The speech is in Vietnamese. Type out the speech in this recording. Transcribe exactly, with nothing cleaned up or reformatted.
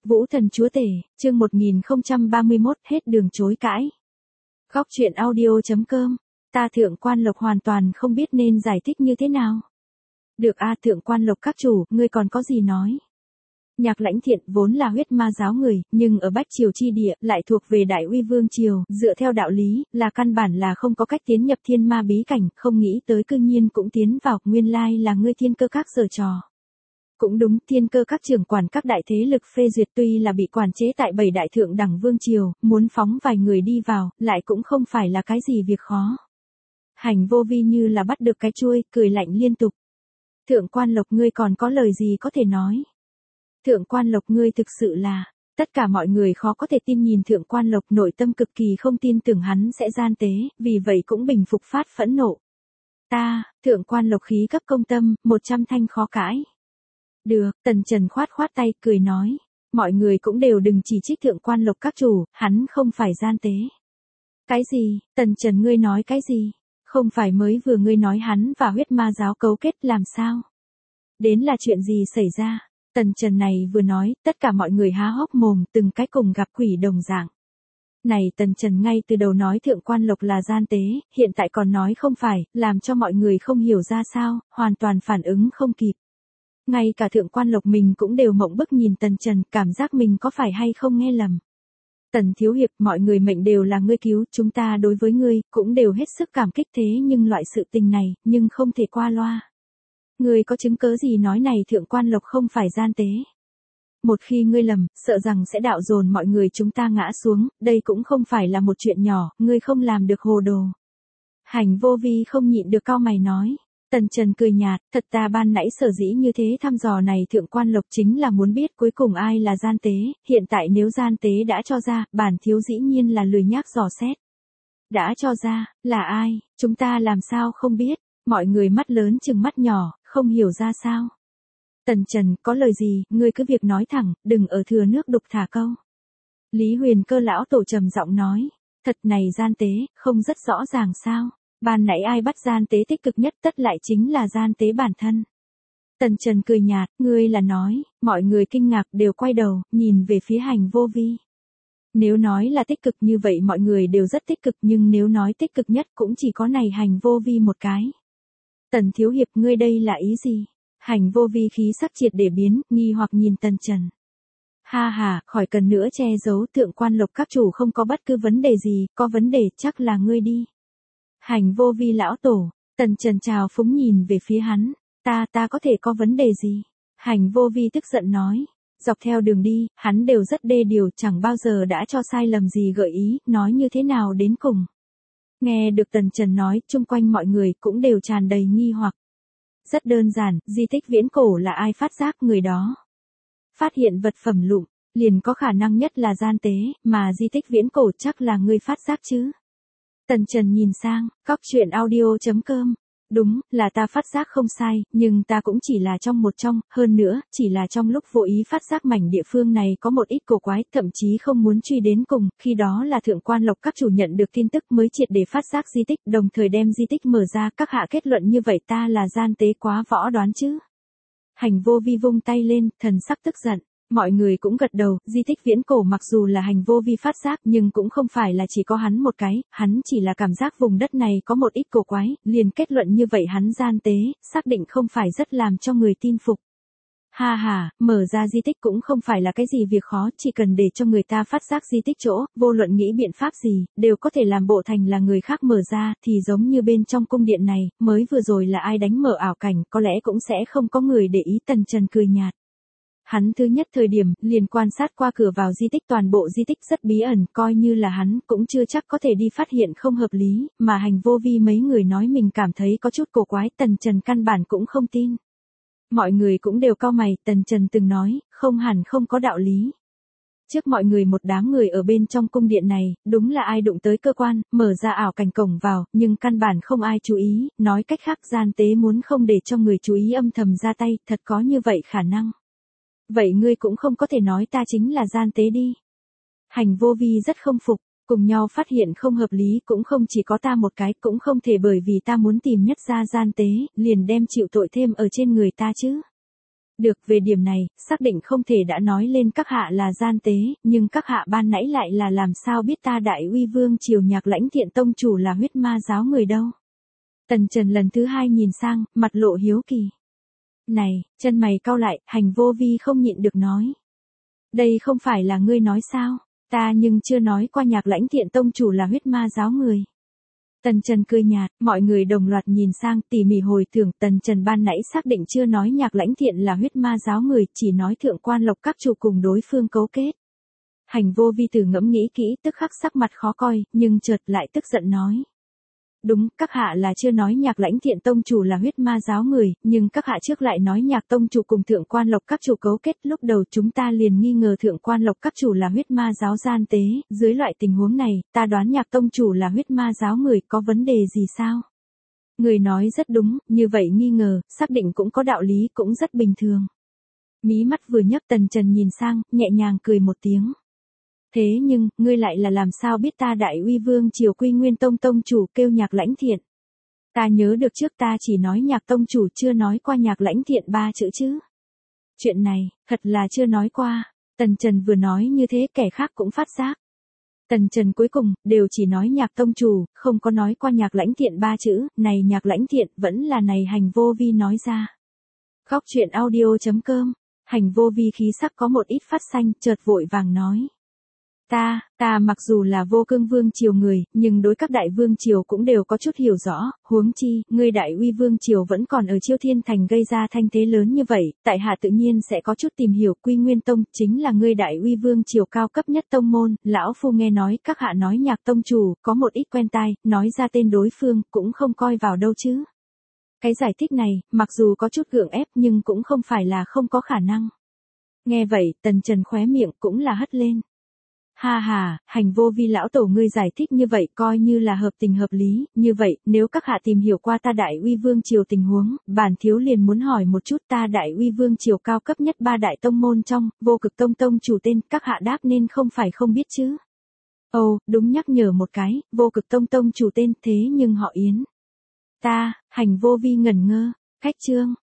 Vũ Thần Chúa Tể, chương một nghìn không trăm ba mươi mốt, hết đường chối cãi. Góc truyện audio.com, ta Thượng Quan Lộc hoàn toàn không biết nên giải thích như thế nào. Được a Thượng Quan Lộc các chủ, ngươi còn có gì nói? Nhạc Lãnh Thiện vốn là huyết ma giáo người, nhưng ở Bách Triều chi địa lại thuộc về Đại Uy Vương Triều, dựa theo đạo lý, là căn bản là không có cách tiến nhập thiên ma bí cảnh, không nghĩ tới cư nhiên cũng tiến vào, nguyên lai là ngươi Thiên Cơ Các giở trò. Cũng đúng, Thiên Cơ Các trưởng quản các đại thế lực phê duyệt tuy là bị quản chế tại bảy đại thượng đẳng vương triều, muốn phóng vài người đi vào, lại cũng không phải là cái gì việc khó. Hành Vô Vi như là bắt được cái chuôi, cười lạnh liên tục. Thượng Quan Lộc ngươi còn có lời gì có thể nói? Thượng Quan Lộc ngươi thực sự là, tất cả mọi người khó có thể tin nhìn Thượng Quan Lộc nội tâm cực kỳ không tin tưởng hắn sẽ gian tế, vì vậy cũng bình phục phát phẫn nộ. Ta, Thượng Quan Lộc khí cấp công tâm, một trăm thanh khó cãi. Được, Tần Trần khoát khoát tay, cười nói. Mọi người cũng đều đừng chỉ trích Thượng Quan Lộc các chủ, hắn không phải gian tế. Cái gì, Tần Trần ngươi nói cái gì? Không phải mới vừa ngươi nói hắn và huyết ma giáo cấu kết làm sao? Đến là chuyện gì xảy ra? Tần Trần này vừa nói, tất cả mọi người há hốc mồm, từng cái cùng gặp quỷ đồng dạng. Này Tần Trần ngay từ đầu nói Thượng Quan Lộc là gian tế, hiện tại còn nói không phải, làm cho mọi người không hiểu ra sao, hoàn toàn phản ứng không kịp. Ngay cả Thượng Quan Lộc mình cũng đều mộng bức nhìn Tần Trần, cảm giác mình có phải hay không nghe lầm. Tần Thiếu Hiệp, mọi người mệnh đều là ngươi cứu, chúng ta đối với ngươi, cũng đều hết sức cảm kích thế nhưng loại sự tình này, nhưng không thể qua loa. Ngươi có chứng cớ gì nói này Thượng Quan Lộc không phải gian tế? Một khi ngươi lầm, sợ rằng sẽ đạo dồn mọi người chúng ta ngã xuống, đây cũng không phải là một chuyện nhỏ, ngươi không làm được hồ đồ. Hành Vô Vi không nhịn được cau mày nói. Tần Trần cười nhạt, thật ta ban nãy sở dĩ như thế thăm dò này Thượng Quan Lộc chính là muốn biết cuối cùng ai là gian tế, hiện tại nếu gian tế đã cho ra, bản thiếu dĩ nhiên là lười nhác dò xét. Đã cho ra, là ai, chúng ta làm sao không biết, mọi người mắt lớn chừng mắt nhỏ, không hiểu ra sao. Tần Trần, có lời gì, ngươi cứ việc nói thẳng, đừng ở thừa nước đục thả câu. Lý Huyền Cơ lão tổ trầm giọng nói, thật này gian tế, không rất rõ ràng sao. Ban nãy ai bắt gian tế tích cực nhất tất lại chính là gian tế bản thân. Tần Trần cười nhạt, ngươi là nói, mọi người kinh ngạc đều quay đầu, nhìn về phía Hành Vô Vi. Nếu nói là tích cực như vậy mọi người đều rất tích cực nhưng nếu nói tích cực nhất cũng chỉ có này Hành Vô Vi một cái. Tần Thiếu Hiệp ngươi đây là ý gì? Hành Vô Vi khí sắc triệt để biến, nghi hoặc nhìn Tần Trần. Ha ha, khỏi cần nữa che giấu Thượng Quan Lộc các chủ không có bất cứ vấn đề gì, có vấn đề chắc là ngươi đi. Hành Vô Vi lão tổ, Tần Trần chào phúng nhìn về phía hắn, ta ta có thể có vấn đề gì? Hành Vô Vi tức giận nói, dọc theo đường đi, hắn đều rất đê điều chẳng bao giờ đã cho sai lầm gì gợi ý, nói như thế nào đến cùng. Nghe được Tần Trần nói, chung quanh mọi người cũng đều tràn đầy nghi hoặc. Rất đơn giản, di tích viễn cổ là ai phát giác người đó? Phát hiện vật phẩm lụm, liền có khả năng nhất là gian tế, mà di tích viễn cổ chắc là ngươi phát giác chứ? Tần Trần nhìn sang, góc truyện audio.com. Đúng, là ta phát giác không sai, nhưng ta cũng chỉ là trong một trong, hơn nữa, chỉ là trong lúc vô ý phát giác mảnh địa phương này có một ít cổ quái, thậm chí không muốn truy đến cùng, khi đó là Thượng Quan Lộc các chủ nhận được tin tức mới triệt để phát giác di tích, đồng thời đem di tích mở ra, các hạ kết luận như vậy ta là gian tế quá võ đoán chứ. Hành Vô Vi vung tay lên, thần sắc tức giận. Mọi người cũng gật đầu, di tích viễn cổ mặc dù là Hành Vô Vi phát giác nhưng cũng không phải là chỉ có hắn một cái, hắn chỉ là cảm giác vùng đất này có một ít cổ quái, liền kết luận như vậy hắn gian tế, xác định không phải rất làm cho người tin phục. Ha ha, mở ra di tích cũng không phải là cái gì việc khó, chỉ cần để cho người ta phát giác di tích chỗ, vô luận nghĩ biện pháp gì, đều có thể làm bộ thành là người khác mở ra, thì giống như bên trong cung điện này, mới vừa rồi là ai đánh mở ảo cảnh, có lẽ cũng sẽ không có người để ý. Tần Trần cười nhạt. Hắn thứ nhất thời điểm, liền quan sát qua cửa vào di tích toàn bộ di tích rất bí ẩn, coi như là hắn, cũng chưa chắc có thể đi phát hiện không hợp lý, mà Hành Vô Vi mấy người nói mình cảm thấy có chút cổ quái, Tần Trần căn bản cũng không tin. Mọi người cũng đều cau mày, Tần Trần từng nói, không hẳn không có đạo lý. Trước mọi người một đám người ở bên trong cung điện này, đúng là ai đụng tới cơ quan, mở ra ảo cảnh cổng vào, nhưng căn bản không ai chú ý, nói cách khác gian tế muốn không để cho người chú ý âm thầm ra tay, thật có như vậy khả năng. Vậy ngươi cũng không có thể nói ta chính là gian tế đi. Hành Vô Vi rất không phục, cùng nhau phát hiện không hợp lý cũng không chỉ có ta một cái, cũng không thể bởi vì ta muốn tìm nhất ra gian tế, liền đem chịu tội thêm ở trên người ta chứ. Được, về điểm này, xác định không thể đã nói lên các hạ là gian tế, nhưng các hạ ban nãy lại là làm sao biết ta Đại Uy Vương triều Nhạc Lãnh Thiện tông chủ là huyết ma giáo người đâu. Tần Trần lần thứ hai nhìn sang, mặt lộ hiếu kỳ. Này, chân mày cau lại, Hành Vô Vi không nhịn được nói. Đây không phải là ngươi nói sao, ta nhưng chưa nói qua Nhạc Lãnh Thiện tông chủ là huyết ma giáo người. Tần Trần cười nhạt, mọi người đồng loạt nhìn sang, tỉ mỉ hồi tưởng. Tần Trần ban nãy xác định chưa nói Nhạc Lãnh Thiện là huyết ma giáo người, chỉ nói Thượng Quan Lộc các chủ cùng đối phương cấu kết. Hành Vô Vi từ ngẫm nghĩ kỹ, tức khắc sắc mặt khó coi, nhưng chợt lại tức giận nói. Đúng, các hạ là chưa nói Nhạc Lãnh Thiện tông chủ là huyết ma giáo người, nhưng các hạ trước lại nói Nhạc tông chủ cùng Thượng Quan Lộc các chủ cấu kết, lúc đầu chúng ta liền nghi ngờ Thượng Quan Lộc các chủ là huyết ma giáo gian tế, dưới loại tình huống này, ta đoán Nhạc tông chủ là huyết ma giáo người, có vấn đề gì sao? Người nói rất đúng, như vậy nghi ngờ, xác định cũng có đạo lý, cũng rất bình thường. Mí mắt vừa nhấc, Tần Trần nhìn sang, nhẹ nhàng cười một tiếng. Thế nhưng, ngươi lại là làm sao biết ta Đại Uy Vương triều Quy Nguyên tông tông chủ kêu Nhạc Lãnh Thiện? Ta nhớ được trước ta chỉ nói Nhạc tông chủ, chưa nói qua Nhạc Lãnh Thiện ba chữ chứ. Chuyện này, thật là chưa nói qua. Tần Trần vừa nói như thế, kẻ khác cũng phát giác. Tần Trần cuối cùng, đều chỉ nói Nhạc tông chủ, không có nói qua Nhạc Lãnh Thiện ba chữ, này Nhạc Lãnh Thiện, vẫn là này Hành Vô Vi nói ra. Góc truyện audio chấm com, Hành Vô Vi khí sắc có một ít phát xanh, chợt vội vàng nói. Ta, ta mặc dù là Vô Cương Vương triều người, nhưng đối các đại vương triều cũng đều có chút hiểu rõ, huống chi, ngươi Đại Uy Vương triều vẫn còn ở Chiêu Thiên Thành gây ra thanh thế lớn như vậy, tại hạ tự nhiên sẽ có chút tìm hiểu. Quy Nguyên tông chính là ngươi Đại Uy Vương triều cao cấp nhất tông môn, lão phu nghe nói các hạ nói Nhạc tông chủ, có một ít quen tai, nói ra tên đối phương, cũng không coi vào đâu chứ. Cái giải thích này, mặc dù có chút gượng ép nhưng cũng không phải là không có khả năng. Nghe vậy, Tần Trần khóe miệng cũng là hất lên. Ha ha, Hành Vô Vi lão tổ ngươi giải thích như vậy coi như là hợp tình hợp lý, như vậy, nếu các hạ tìm hiểu qua ta Đại Uy Vương triều tình huống, bản thiếu liền muốn hỏi một chút ta Đại Uy Vương triều cao cấp nhất ba đại tông môn trong, Vô Cực tông tông chủ tên, các hạ đáp nên không phải không biết chứ. Ồ, đúng, nhắc nhở một cái, Vô Cực tông tông chủ tên, thế nhưng họ Yến. Ta, Hành Vô Vi ngẩn ngơ, khách trương,